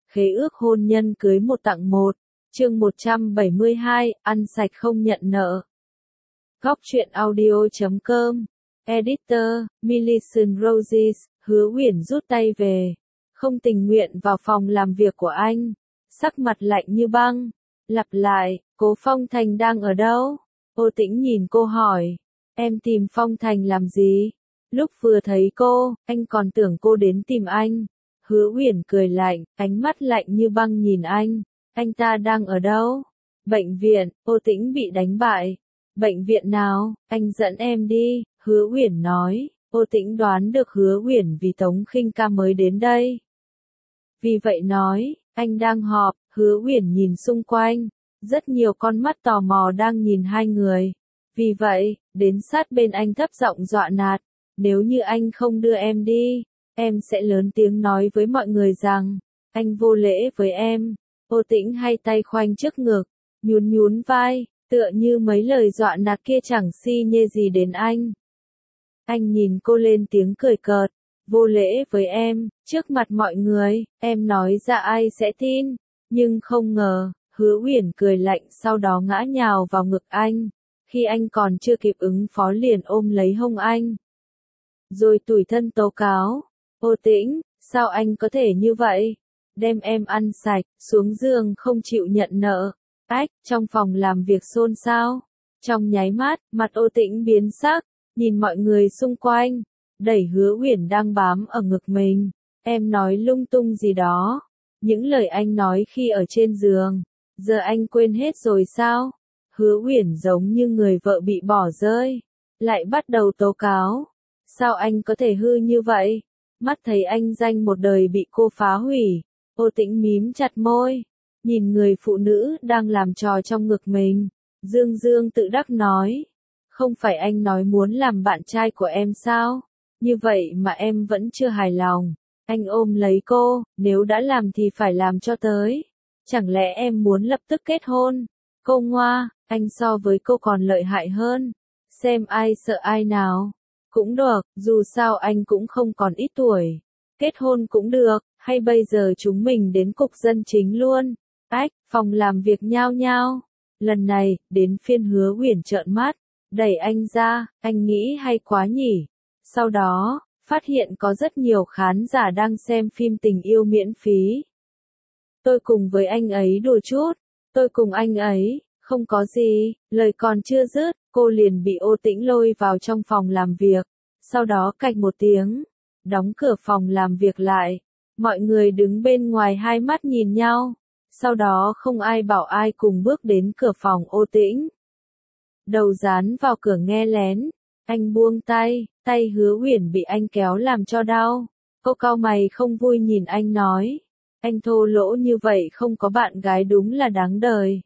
Khế ước hôn nhân cưới một tặng một. Chương 172, ăn sạch không nhận nợ. Góc truyện audio.com. Editor, Millicent Roses. Hứa Uyển rút tay về. Không tình nguyện vào phòng làm việc của anh. Sắc mặt lạnh như băng. Lặp lại, Cố Phong Thành đang ở đâu? Ô Tĩnh nhìn cô hỏi. Em tìm Phong Thành làm gì? Lúc vừa thấy cô, anh còn tưởng cô đến tìm anh. Hứa Uyển cười lạnh, ánh mắt lạnh như băng nhìn anh. Anh ta đang ở đâu? Bệnh viện. Ô Tĩnh bị đánh bại. Bệnh viện nào? Anh dẫn em đi. Hứa Uyển nói. Ô Tĩnh đoán được Hứa Uyển vì Tống Khinh Ca mới đến đây. Vì vậy nói, anh đang họp. Hứa Uyển nhìn xung quanh. Rất nhiều con mắt tò mò đang nhìn hai người. Vì vậy, đến sát bên anh thấp giọng dọa nạt. Nếu như anh không đưa em đi, em sẽ lớn tiếng nói với mọi người rằng, anh vô lễ với em. Ô Tĩnh hai tay khoanh trước ngực, nhún nhún vai, tựa như mấy lời dọa nạt kia chẳng si nhê gì đến anh. Anh nhìn cô lên tiếng cười cợt, vô lễ với em, trước mặt mọi người, em nói ra ai sẽ tin, nhưng không ngờ, Hứa Uyển cười lạnh sau đó ngã nhào vào ngực anh, khi anh còn chưa kịp ứng phó liền ôm lấy hông anh. Rồi tủi thân tố cáo, Ô Tĩnh, sao anh có thể như vậy? Đem em ăn sạch, xuống giường không chịu nhận nợ. Ách, trong phòng làm việc xôn xao. Trong nháy mắt, mặt Ô Tĩnh biến sắc, nhìn mọi người xung quanh, đẩy Hứa Uyển đang bám ở ngực mình. Em nói lung tung gì đó. Những lời anh nói khi ở trên giường, giờ anh quên hết rồi sao? Hứa Uyển giống như người vợ bị bỏ rơi, lại bắt đầu tố cáo. Sao anh có thể hư như vậy? Mắt thấy anh danh một đời bị cô phá hủy. Ô Tĩnh mím chặt môi, nhìn người phụ nữ đang làm trò trong ngực mình. Dương Dương tự đắc nói. Không phải anh nói muốn làm bạn trai của em sao? Như vậy mà em vẫn chưa hài lòng. Anh ôm lấy cô, nếu đã làm thì phải làm cho tới. Chẳng lẽ em muốn lập tức kết hôn? Cô ngoa, anh so với cô còn lợi hại hơn. Xem ai sợ ai nào. Cũng được, dù sao anh cũng không còn ít tuổi. Kết hôn cũng được, hay bây giờ chúng mình đến cục dân chính luôn. Ách, phòng làm việc nhao nhao. Lần này, đến phiên Hứa Uyển trợn mắt, đẩy anh ra, anh nghĩ hay quá nhỉ. Sau đó, phát hiện có rất nhiều khán giả đang xem phim tình yêu miễn phí. Tôi cùng với anh ấy đùa chút, tôi cùng anh ấy, không có gì, lời còn chưa dứt, cô liền bị Ô Tĩnh lôi vào trong phòng làm việc. Sau đó cạch một tiếng, đóng cửa phòng làm việc lại. Mọi người đứng bên ngoài hai mắt nhìn nhau. Sau đó không ai bảo ai cùng bước đến cửa phòng Ô Tĩnh. Đầu dán vào cửa nghe lén. Anh buông tay, tay Hứa Uyển bị anh kéo làm cho đau. Cô cau mày không vui nhìn anh nói. Anh thô lỗ như vậy không có bạn gái đúng là đáng đời.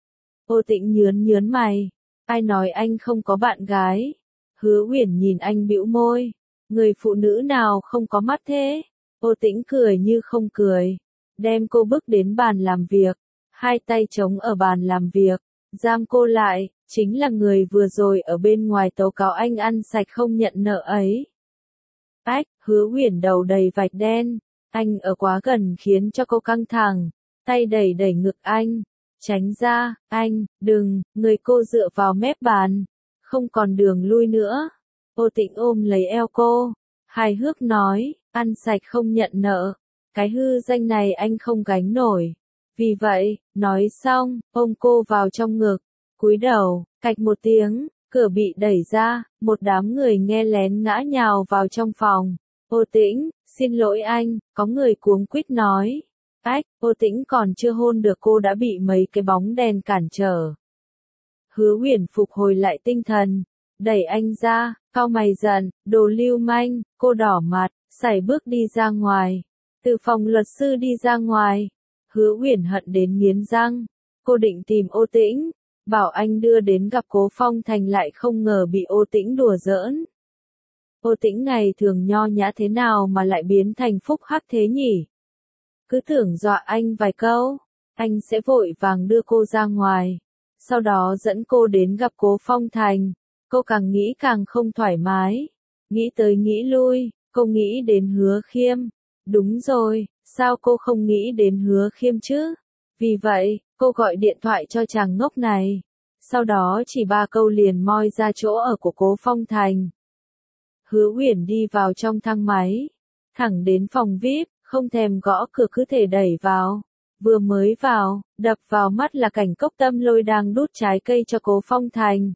Ô Tĩnh nhớn mày. Ai nói anh không có bạn gái? Hứa Uyển nhìn anh bĩu môi. Người phụ nữ nào không có mắt thế? Ô Tĩnh cười như không cười. Đem cô bước đến bàn làm việc. Hai tay chống ở bàn làm việc. Giam cô lại. Chính là người vừa rồi ở bên ngoài tố cáo anh ăn sạch không nhận nợ ấy. Ách, Hứa Uyển đầu đầy vạch đen. Anh ở quá gần khiến cho cô căng thẳng. Tay đẩy ngực anh. Tránh ra, anh, đừng, người cô dựa vào mép bàn. Không còn đường lui nữa. Ô Tĩnh ôm lấy eo cô. Hài hước nói, ăn sạch không nhận nợ. Cái hư danh này anh không gánh nổi. Vì vậy, nói xong, ôm cô vào trong ngực. Cúi đầu, cạch một tiếng, cửa bị đẩy ra, một đám người nghe lén ngã nhào vào trong phòng. Ô Tĩnh, xin lỗi anh, có người cuống quýt nói. Ách, Ô Tĩnh còn chưa hôn được cô đã bị mấy cái bóng đèn cản trở. Hứa Uyển phục hồi lại tinh thần, đẩy anh ra, cau mày giận, đồ lưu manh, cô đỏ mặt, sải bước đi ra ngoài. Từ phòng luật sư đi ra ngoài, Hứa Uyển hận đến nghiến răng. Cô định tìm Ô Tĩnh, bảo anh đưa đến gặp Cố Phong Thành lại không ngờ bị Ô Tĩnh đùa giỡn. Ô Tĩnh ngày thường nho nhã thế nào mà lại biến thành phúc hắc thế nhỉ? Cứ tưởng dọa anh vài câu, anh sẽ vội vàng đưa cô ra ngoài. Sau đó dẫn cô đến gặp Cố Phong Thành. Cô càng nghĩ càng không thoải mái. Nghĩ tới nghĩ lui, cô nghĩ đến Hứa Khiêm. Đúng rồi, Sao cô không nghĩ đến Hứa Khiêm chứ? Vì vậy, cô gọi điện thoại cho chàng ngốc này. Sau đó chỉ 3 câu liền moi ra chỗ ở của Cố Phong Thành. Hứa Uyển đi vào trong thang máy, thẳng đến phòng VIP, không thèm gõ cửa cứ thể đẩy vào. Vừa mới vào, đập vào mắt là cảnh Cốc Tâm Lôi đang đút trái cây cho Cố Phong Thành.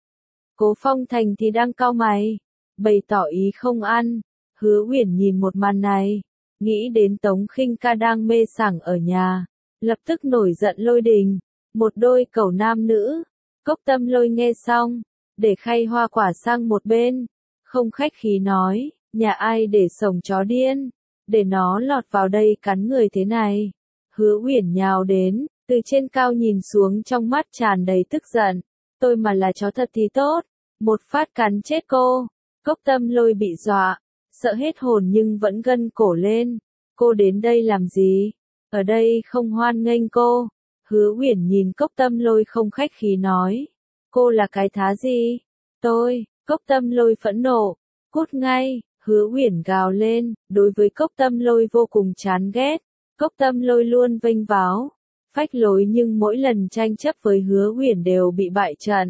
Cố Phong Thành thì đang cau mày, bày tỏ ý không ăn. Hứa Uyển nhìn một màn này, nghĩ đến Tống Khinh Ca đang mê sảng ở nhà, lập tức nổi giận lôi đình. Một đôi cẩu nam nữ. Cốc Tâm Lôi nghe xong, để khay hoa quả sang một bên, không khách khí nói, nhà ai để sổng chó điên, để nó lọt vào đây cắn người thế này. Hứa Uyển nhào đến, từ trên cao nhìn xuống trong mắt tràn đầy tức giận. Tôi mà là chó thật thì tốt, một phát cắn chết cô. Cốc Tâm Lôi bị dọa, sợ hết hồn nhưng vẫn gân cổ lên. Cô đến đây làm gì? Ở đây không hoan nghênh cô. Hứa Uyển nhìn Cốc Tâm Lôi không khách khí nói. Cô là cái thá gì? Cốc Tâm Lôi phẫn nộ. Cút ngay, Hứa Uyển gào lên, đối với Cốc Tâm Lôi vô cùng chán ghét. Cốc Tâm Lôi luôn vênh váo, phách lối nhưng mỗi lần tranh chấp với Hứa Uyển đều bị bại trận.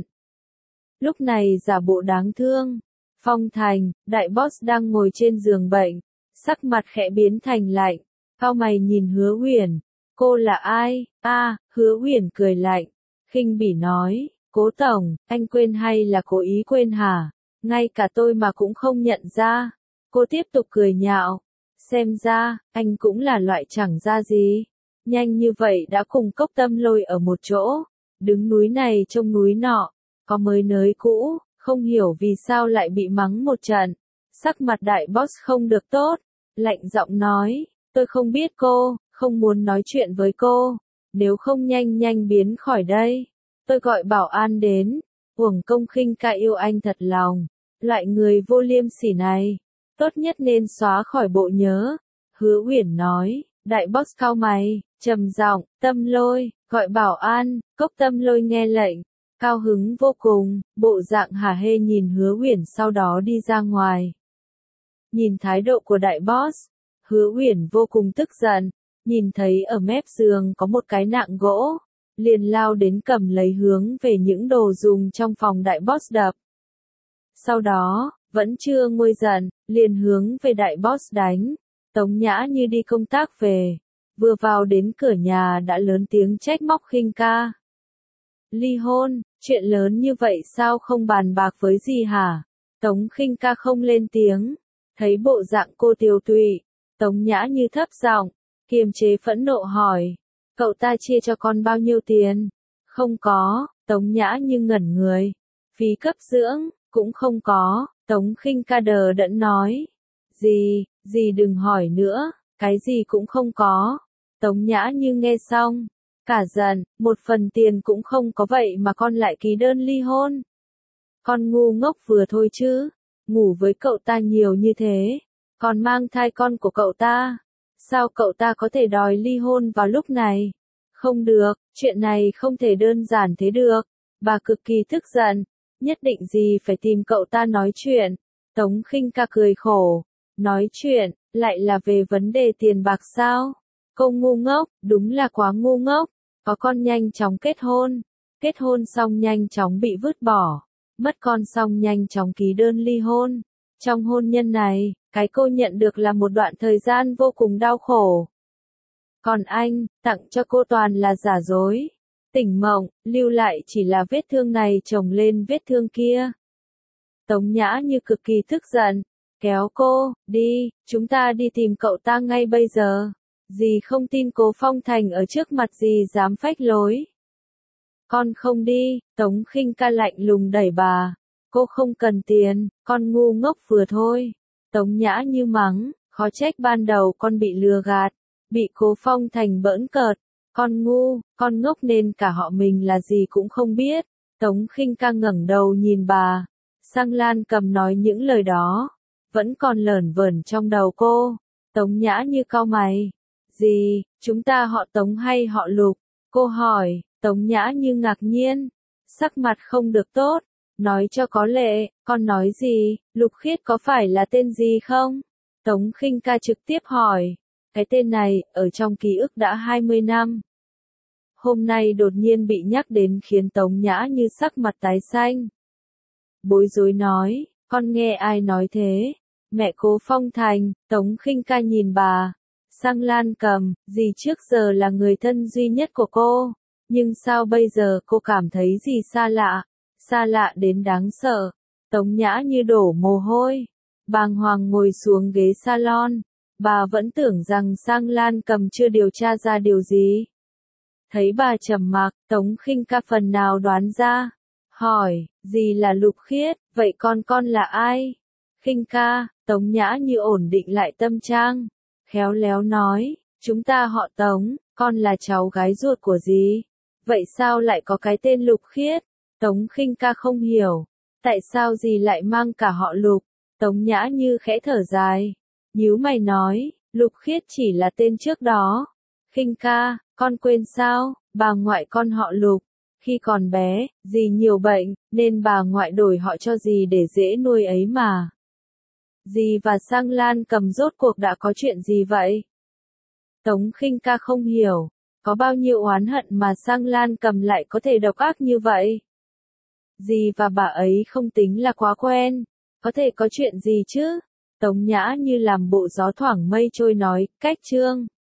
Lúc này giả bộ đáng thương. Phong Thành, đại boss đang ngồi trên giường bệnh, sắc mặt khẽ biến thành lạnh, cau mày nhìn Hứa Uyển. Cô là ai? Hứa Uyển cười lạnh, khinh bỉ nói, Cố tổng, anh quên hay là cố ý quên hả? Ngay cả tôi mà cũng không nhận ra. Cô tiếp tục cười nhạo, xem ra, anh cũng là loại chẳng ra gì. Nhanh như vậy đã cùng Cốc Tâm Lôi ở một chỗ, đứng núi này trông núi nọ, có mới nới cũ, không hiểu vì sao lại bị mắng một trận. Sắc mặt đại boss không được tốt, lạnh giọng nói, tôi không biết cô, không muốn nói chuyện với cô, nếu không nhanh nhanh biến khỏi đây. Tôi gọi bảo an đến, uổng công Khinh Ca yêu anh thật lòng, loại người vô liêm sỉ này, tốt nhất nên xóa khỏi bộ nhớ. Hứa Uyển nói, đại boss cau mày, trầm giọng, Tâm Lôi, gọi bảo an. Cốc Tâm Lôi nghe lệnh, cao hứng vô cùng, bộ dạng hả hê nhìn Hứa Uyển sau đó đi ra ngoài. Nhìn thái độ của đại boss, Hứa Uyển vô cùng tức giận, nhìn thấy ở mép giường có một cái nạng gỗ, liền lao đến cầm lấy hướng về những đồ dùng trong phòng đại boss đập. Sau đó, vẫn chưa nguôi giận, liền hướng về đại boss đánh. Tống Nhã như đi công tác về, vừa vào đến cửa nhà đã lớn tiếng trách móc Khinh Ca. Ly hôn, chuyện lớn như vậy sao không bàn bạc với gì hả? Tống Khinh Ca không lên tiếng, thấy bộ dạng cô tiều tụy, Tống Nhã như thấp giọng, kiềm chế phẫn nộ hỏi, cậu ta chia cho con bao nhiêu tiền? Không có. Tống Nhã như ngẩn người, phí cấp dưỡng, cũng không có. Tống Khinh Ca đờ đẫn nói, gì đừng hỏi nữa, cái gì cũng không có. Tống Nhã như nghe xong, cả giận, một phần tiền cũng không có vậy mà con lại ký đơn ly hôn. Con ngu ngốc vừa thôi chứ, ngủ với cậu ta nhiều như thế, còn mang thai con của cậu ta. Sao cậu ta có thể đòi ly hôn vào lúc này? Không được, chuyện này không thể đơn giản thế được. Bà cực kỳ tức giận, nhất định gì phải tìm cậu ta nói chuyện. Tống Khinh Ca cười khổ, nói chuyện, lại là về vấn đề tiền bạc sao? Cô ngu ngốc, đúng là quá ngu ngốc. Có con nhanh chóng kết hôn xong nhanh chóng bị vứt bỏ, mất con xong nhanh chóng ký đơn ly hôn. Trong hôn nhân này, cái cô nhận được là một đoạn thời gian vô cùng đau khổ. Còn anh, tặng cho cô toàn là giả dối. Tỉnh mộng, lưu lại chỉ là vết thương này chồng lên vết thương kia. Tống Nhã như cực kỳ tức giận, kéo cô, đi, chúng ta đi tìm cậu ta ngay bây giờ. Dì không tin Cố Phong Thành ở trước mặt dì dám phách lối. Con không đi, Tống Khinh Ca lạnh lùng đẩy bà. Cô không cần tiền, con ngu ngốc vừa thôi. Tống Nhã như mắng, khó trách ban đầu con bị lừa gạt, bị Cố Phong Thành bỡn cợt. Con ngu, con ngốc nên cả họ mình là gì cũng không biết. Tống Khinh Ca ngẩng đầu nhìn bà. Sang Lan Cầm nói những lời đó, vẫn còn lởn vởn trong đầu cô. Tống Nhã như cau mày. Gì, chúng ta họ Tống hay họ Lục? Cô hỏi. Tống Nhã như ngạc nhiên, sắc mặt không được tốt, nói cho có lệ, con nói gì, Lục Khiết có phải là tên gì không? Tống Khinh Ca trực tiếp hỏi, Cái tên này, ở trong ký ức đã 20 năm. Hôm nay đột nhiên bị nhắc đến khiến Tống Nhã Như sắc mặt tái xanh. Bối rối nói, con nghe ai nói thế? Mẹ Cố Phong Thành. Tống Khinh Ca nhìn bà. Sang Lan Cầm, dì trước giờ là người thân duy nhất của cô. Nhưng sao bây giờ cô cảm thấy gì xa lạ đến đáng sợ. Tống Nhã Như đổ mồ hôi, bàng hoàng ngồi xuống ghế salon. Bà vẫn tưởng rằng Sang Lan Cầm chưa điều tra ra điều gì. Thấy bà trầm mặc, Tống Khinh Ca phần nào đoán ra. Hỏi, dì là Lục Khiết, vậy con là ai? Khinh Ca. Tống Nhã Như ổn định lại tâm trạng, khéo léo nói, chúng ta họ Tống, con là cháu gái ruột của dì. Vậy sao lại có cái tên Lục Khiết? Tống Khinh Ca không hiểu. Tại sao dì lại mang cả họ Lục? Tống Nhã Như khẽ thở dài, nhíu mày nói, Lục Khiết chỉ là tên trước đó. Khinh Ca, con quên sao, bà ngoại con họ Lục. Khi còn bé, dì nhiều bệnh, nên bà ngoại đổi họ cho dì để dễ nuôi ấy mà. Dì và Sang Lan Cầm rốt cuộc đã có chuyện gì vậy? Tống Khinh Ca không hiểu, có bao nhiêu oán hận mà Sang Lan Cầm lại có thể độc ác như vậy? Dì và bà ấy không tính là quá quen, có thể có chuyện gì chứ? Tống Nhã Như làm bộ gió thoảng mây trôi nói, cách chương.